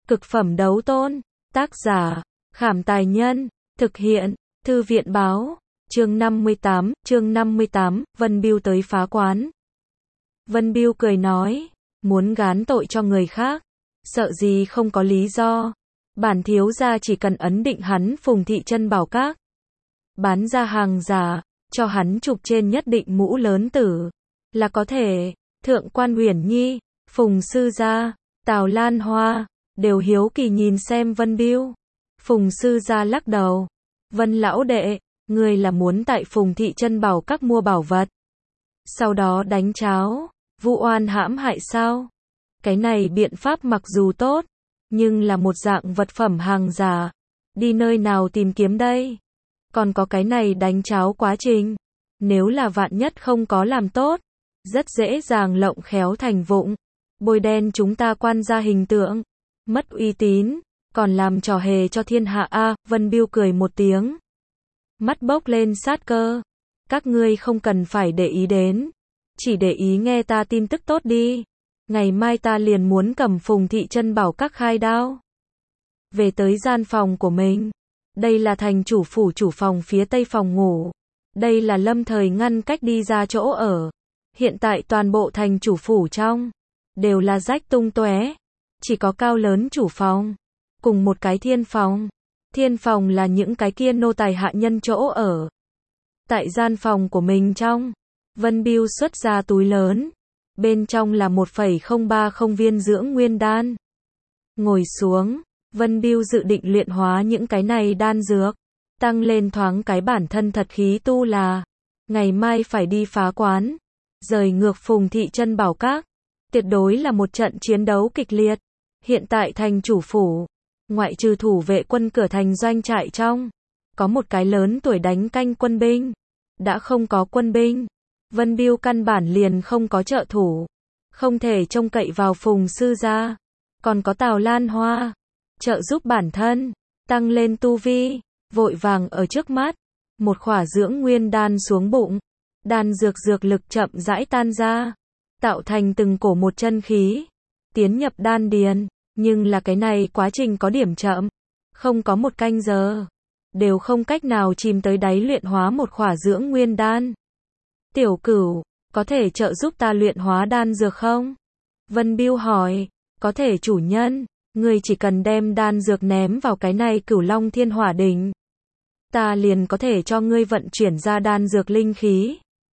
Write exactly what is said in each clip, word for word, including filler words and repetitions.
Cực phẩm đấu tôn. Tác giả, Khảm Tài Nhân. Thực hiện, Thư viện Báo. Chương năm mươi tám, chương năm mươi tám, Vân Bưu tới phá quán. Vân Bưu cười nói, muốn gán tội cho người khác, sợ gì không có lý do. Bản thiếu gia chỉ cần ấn định hắn Phùng Thị Chân Bảo Các, bán ra hàng giả, cho hắn chụp trên nhất định mũ lớn tử, là có thể. Thượng quan Huyền Nhi, Phùng sư gia, Tào Lan Hoa, đều hiếu kỳ nhìn xem Vân Bưu. Phùng sư gia lắc đầu, Vân lão đệ, người là muốn tại Phùng Thị Chân Bảo Các mua bảo vật, sau đó đánh cháo, vu oan hãm hại sao? Cái này biện pháp mặc dù tốt, nhưng là một dạng vật phẩm hàng giả, đi nơi nào tìm kiếm đây? Còn có cái này đánh cháo quá trình, nếu là vạn nhất không có làm tốt, rất dễ dàng lộng khéo thành vụng, bôi đen chúng ta quan gia hình tượng, mất uy tín, còn làm trò hề cho thiên hạ a. Vân Bưu cười một tiếng, mắt bốc lên sát cơ, các ngươi không cần phải để ý đến, chỉ để ý nghe ta tin tức tốt đi. Ngày mai ta liền muốn cầm Phùng Thị Chân Bảo Các khai đao, về tới gian phòng của mình. Đây là thành chủ phủ chủ phòng phía tây phòng ngủ, đây là lâm thời ngăn cách đi ra chỗ ở. Hiện tại toàn bộ thành chủ phủ trong đều là rách tung tóe, chỉ có cao lớn chủ phòng cùng một cái thiên phòng. Thiên phòng là những cái kia nô tài hạ nhân chỗ ở. Tại gian phòng của mình trong, Vân Bưu xuất ra túi lớn, bên trong là một phẩy không ba không viên dưỡng nguyên đan. Ngồi xuống, Vân Bưu dự định luyện hóa những cái này đan dược, tăng lên thoáng cái bản thân thật khí tu là, ngày mai phải đi phá quán, rời ngược Phùng Thị Chân Bảo Các, tuyệt đối là một trận chiến đấu kịch liệt. Hiện tại thành chủ phủ, ngoại trừ thủ vệ quân cửa thành doanh trại trong, có một cái lớn tuổi đánh canh quân binh, đã không có quân binh, Vân Bưu căn bản liền không có trợ thủ, không thể trông cậy vào Phùng sư gia, còn có Tào Lan Hoa trợ giúp bản thân tăng lên tu vi. Vội vàng ở trước mắt, một khỏa dưỡng nguyên đan xuống bụng, đan dược dược lực chậm rãi tan ra, tạo thành từng cổ một chân khí, tiến nhập đan điền, nhưng là cái này quá trình có điểm chậm, không có một canh giờ, đều không cách nào chìm tới đáy luyện hóa một khỏa dưỡng nguyên đan. Tiểu Cửu, có thể trợ giúp ta luyện hóa đan dược không? Vân Bưu hỏi. Có thể chủ nhân, ngươi chỉ cần đem đan dược ném vào cái này Cửu Long Thiên Hỏa Đỉnh, ta liền có thể cho ngươi vận chuyển ra đan dược linh khí.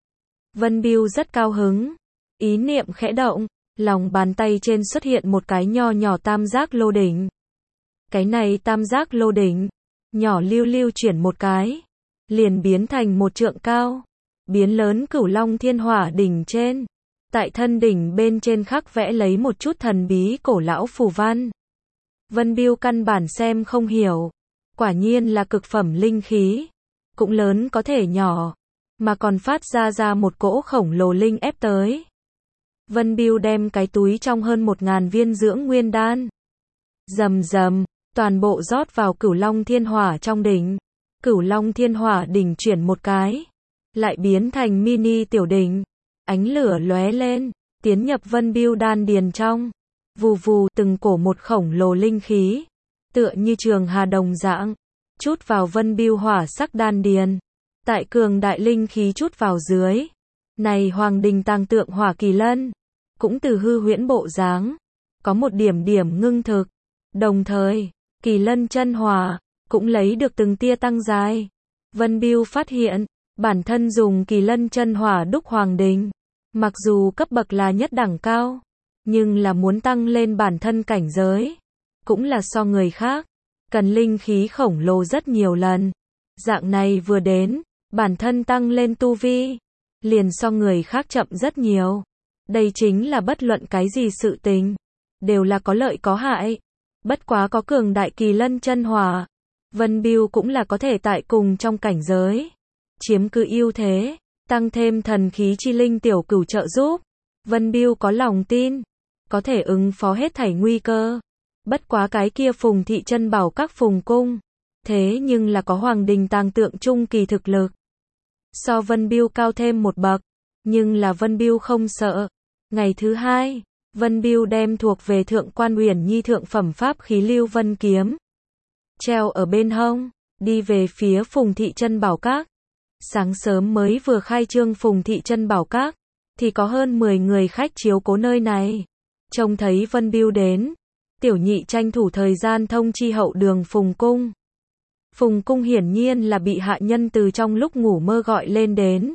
Vân Bưu rất cao hứng, ý niệm khẽ động, lòng bàn tay trên xuất hiện một cái nho nhỏ tam giác lô đỉnh. Cái này tam giác lô đỉnh, nhỏ lưu lưu chuyển một cái, liền biến thành một trượng cao, biến lớn Cửu Long Thiên Hỏa Đỉnh trên. Tại thân đỉnh bên trên khắc vẽ lấy một chút thần bí cổ lão phù văn. Vân Bưu căn bản xem không hiểu, quả nhiên là cực phẩm linh khí, cũng lớn có thể nhỏ, mà còn phát ra ra một cỗ khổng lồ linh ép tới. Vân Bưu đem cái túi trong hơn một ngàn viên dưỡng nguyên đan, rầm rầm, toàn bộ rót vào Cửu Long Thiên Hỏa trong đỉnh. Cửu Long Thiên Hỏa đỉnh chuyển một cái, lại biến thành mini tiểu đỉnh, ánh lửa lóe lên, tiến nhập Vân Bưu đan điền trong. Vù vù, từng cổ một khổng lồ linh khí, tựa như trường hà đồng dạng, chút vào Vân Bưu hỏa sắc đan điền. Tại cường đại linh khí chút vào dưới, này hoàng đình tàng tượng hỏa kỳ lân, cũng từ hư huyễn bộ dáng, có một điểm điểm ngưng thực. Đồng thời, kỳ lân chân hỏa, cũng lấy được từng tia tăng dài. Vân Bưu phát hiện, bản thân dùng kỳ lân chân hỏa đúc hoàng đình, mặc dù cấp bậc là nhất đẳng cao, nhưng là muốn tăng lên bản thân cảnh giới, cũng là so người khác, cần linh khí khổng lồ rất nhiều lần. Dạng này vừa đến, bản thân tăng lên tu vi, liền so người khác chậm rất nhiều. Đây chính là bất luận cái gì sự tình, đều là có lợi có hại. Bất quá có cường đại kỳ lân chân hỏa, Vân Bưu cũng là có thể tại cùng trong cảnh giới, chiếm cứ ưu thế. Tăng thêm thần khí chi linh Tiểu Cửu trợ giúp, Vân Bưu có lòng tin, có thể ứng phó hết thảy nguy cơ. Bất quá cái kia Phùng Thị Chân Bảo Các Phùng cung, thế nhưng là có hoàng đình tàng tượng trung kỳ thực lực, so Vân Bưu cao thêm một bậc, nhưng là Vân Bưu không sợ. Ngày thứ hai, Vân Bưu đem thuộc về Thượng Quan Uyển Nhi thượng phẩm pháp khí Lưu Vân kiếm, treo ở bên hông, đi về phía Phùng Thị Chân Bảo Các. Sáng sớm mới vừa khai trương Phùng Thị Chân Bảo Các, thì có hơn mười người khách chiếu cố nơi này. Trông thấy Vân Bưu đến, Tiểu Nhị tranh thủ thời gian thông chi hậu đường Phùng Cung. Phùng Cung hiển nhiên là bị hạ nhân từ trong lúc ngủ mơ gọi lên đến.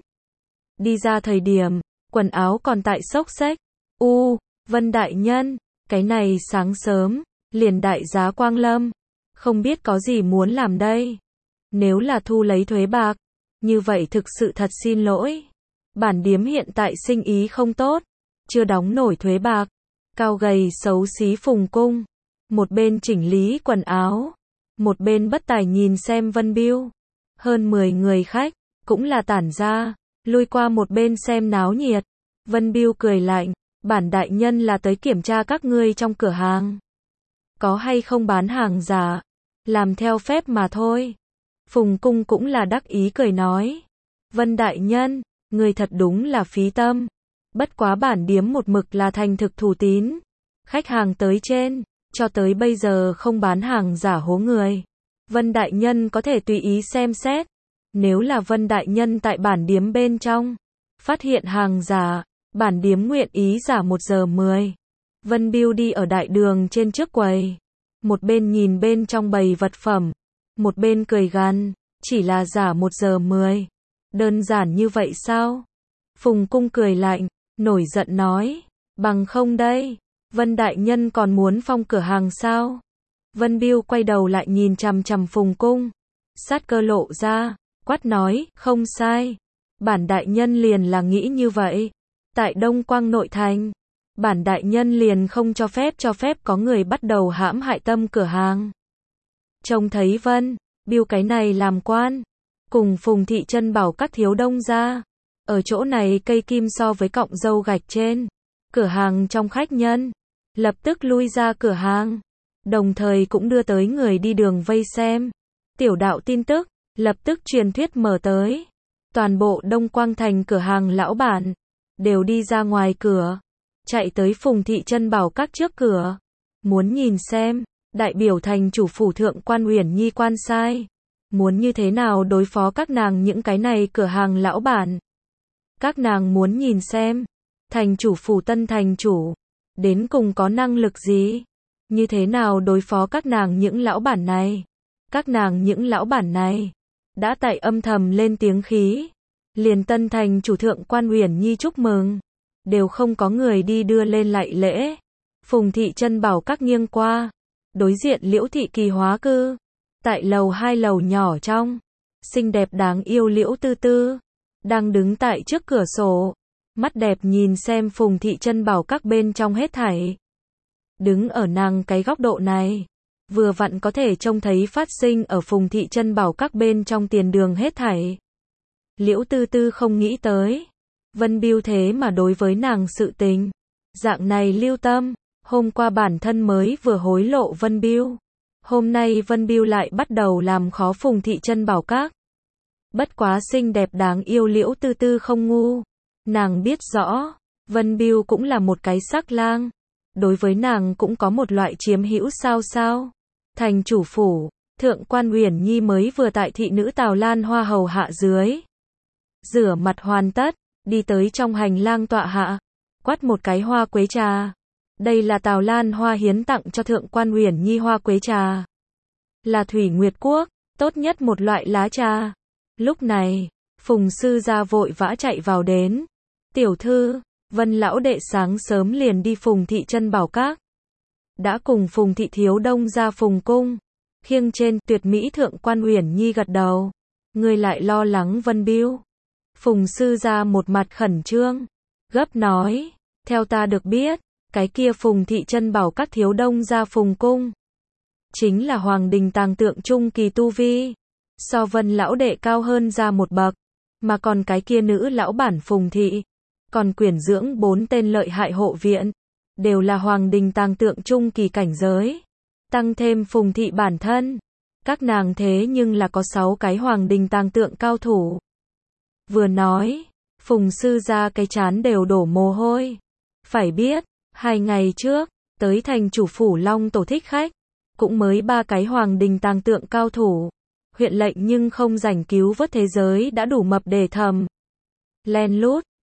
Đi ra thời điểm, quần áo còn tại xốc xếch. U, Vân đại nhân, cái này sáng sớm, liền đại giá Quang Lâm, không biết có gì muốn làm đây. Nếu là thu lấy thuế bạc, như vậy thực sự thật xin lỗi. Bản điếm hiện tại sinh ý không tốt, chưa đóng nổi thuế bạc. Cao gầy xấu xí Phùng Cung, một bên chỉnh lý quần áo, một bên bất tài nhìn xem Vân Bưu. Hơn mười người khách, cũng là tản ra, lui qua một bên xem náo nhiệt. Vân Bưu cười lạnh, bản đại nhân là tới kiểm tra các ngươi trong cửa hàng có hay không bán hàng giả, làm theo phép mà thôi. Phùng Cung cũng là đắc ý cười nói, Vân đại nhân, người thật đúng là phí tâm. Bất quá bản điếm một mực là thành thực thủ tín, khách hàng tới trên, cho tới bây giờ không bán hàng giả hố người. Vân đại nhân có thể tùy ý xem xét. Nếu là Vân đại nhân tại bản điếm bên trong phát hiện hàng giả, bản điếm nguyện ý giả một giờ mười. Vân Bưu đi ở đại đường trên trước quầy, một bên nhìn bên trong bày vật phẩm, một bên cười gằn, chỉ là giả một giờ mười. Đơn giản như vậy sao? Phùng Cung cười lạnh, nổi giận nói, bằng không đây, Vân đại nhân còn muốn phong cửa hàng sao? Vân Bưu quay đầu lại nhìn chằm chằm Phùng Cung, sát cơ lộ ra, quát nói, không sai, bản đại nhân liền là nghĩ như vậy. Tại Đông Quang nội thành, bản đại nhân liền không cho phép cho phép có người bắt đầu hãm hại tâm cửa hàng. Trông thấy Vân Bưu cái này làm quan, cùng Phùng Thị Chân Bảo Các thiếu đông ra, ở chỗ này cây kim so với cọng dâu gạch trên. Cửa hàng trong khách nhân lập tức lui ra cửa hàng, đồng thời cũng đưa tới người đi đường vây xem. Tiểu đạo tin tức lập tức truyền thuyết mở tới, toàn bộ Đông Quang thành cửa hàng lão bản đều đi ra ngoài cửa, chạy tới Phùng Thị Chân Bảo Các trước cửa, muốn nhìn xem đại biểu thành chủ phủ Thượng Quan Uyển Nhi quan sai, muốn như thế nào đối phó các nàng những cái này cửa hàng lão bản. Các nàng muốn nhìn xem thành chủ phủ tân thành chủ đến cùng có năng lực gì, như thế nào đối phó các nàng những lão bản này. Các nàng những lão bản này đã tại âm thầm lên tiếng khí, liền tân thành chủ Thượng Quan Uyển Nhi chúc mừng, đều không có người đi đưa lên lạy lễ. Phùng Thị Chân Bảo Các nghiêng qua, đối diện Liễu Thị Kỳ Hóa Cư, tại lầu hai lầu nhỏ trong, xinh đẹp đáng yêu Liễu Tư Tư đang đứng tại trước cửa sổ, mắt đẹp nhìn xem Phùng Thị Chân Bảo Các bên trong hết thảy. Đứng ở nàng cái góc độ này, vừa vặn có thể trông thấy phát sinh ở Phùng Thị Chân Bảo Các bên trong tiền đường hết thảy. Liễu Tư Tư không nghĩ tới, Vân Bưu thế mà đối với nàng sự tình dạng này lưu tâm. Hôm qua bản thân mới vừa hối lộ Vân Bưu, hôm nay Vân Bưu lại bắt đầu làm khó Phùng Thị Chân Bảo Các. Bất quá xinh đẹp đáng yêu Liễu Tư Tư không ngu, nàng biết rõ, Vân Bưu cũng là một cái sắc lang, đối với nàng cũng có một loại chiếm hữu sao sao. Thành chủ phủ, Thượng Quan Uyển Nhi mới vừa tại thị nữ Tào Lan Hoa hầu hạ dưới, rửa mặt hoàn tất, đi tới trong hành lang tọa hạ, quát một cái hoa quế trà. Đây là Tào Lan Hoa hiến tặng cho Thượng Quan Uyển Nhi hoa quế trà, là Thủy Nguyệt Quốc tốt nhất một loại lá trà. Lúc này, Phùng sư gia vội vã chạy vào đến. Tiểu thư, Vân lão đệ sáng sớm liền đi Phùng Thị Chân Bảo Các, đã cùng Phùng Thị thiếu đông ra Phùng Cung, khiêng trên tuyệt mỹ Thượng Quan Uyển Nhi gật đầu. Ngươi lại lo lắng Vân Bưu? Phùng sư gia một mặt khẩn trương, gấp nói, theo ta được biết, cái kia Phùng Thị Chân Bảo Các thiếu đông ra Phùng Cung, chính là Hoàng Đình Tàng Tượng trung kỳ tu vi, so Vân lão đệ cao hơn ra một bậc, mà còn cái kia nữ lão bản Phùng Thị, còn quyển dưỡng bốn tên lợi hại hộ viện, đều là Hoàng Đình Tàng Tượng trung kỳ cảnh giới, tăng thêm Phùng Thị bản thân, các nàng thế nhưng là có sáu cái Hoàng Đình Tàng Tượng cao thủ. Vừa nói, Phùng sư gia cái chán đều đổ mồ hôi. Phải biết, Hai ngày trước, tới thành chủ phủ Long Tổ thích khách, cũng mới ba cái hoàng đình tàng tượng cao thủ. Huyện lệnh nhưng không rảnh cứu vớt thế giới đã đủ mập để thầm. Len lút,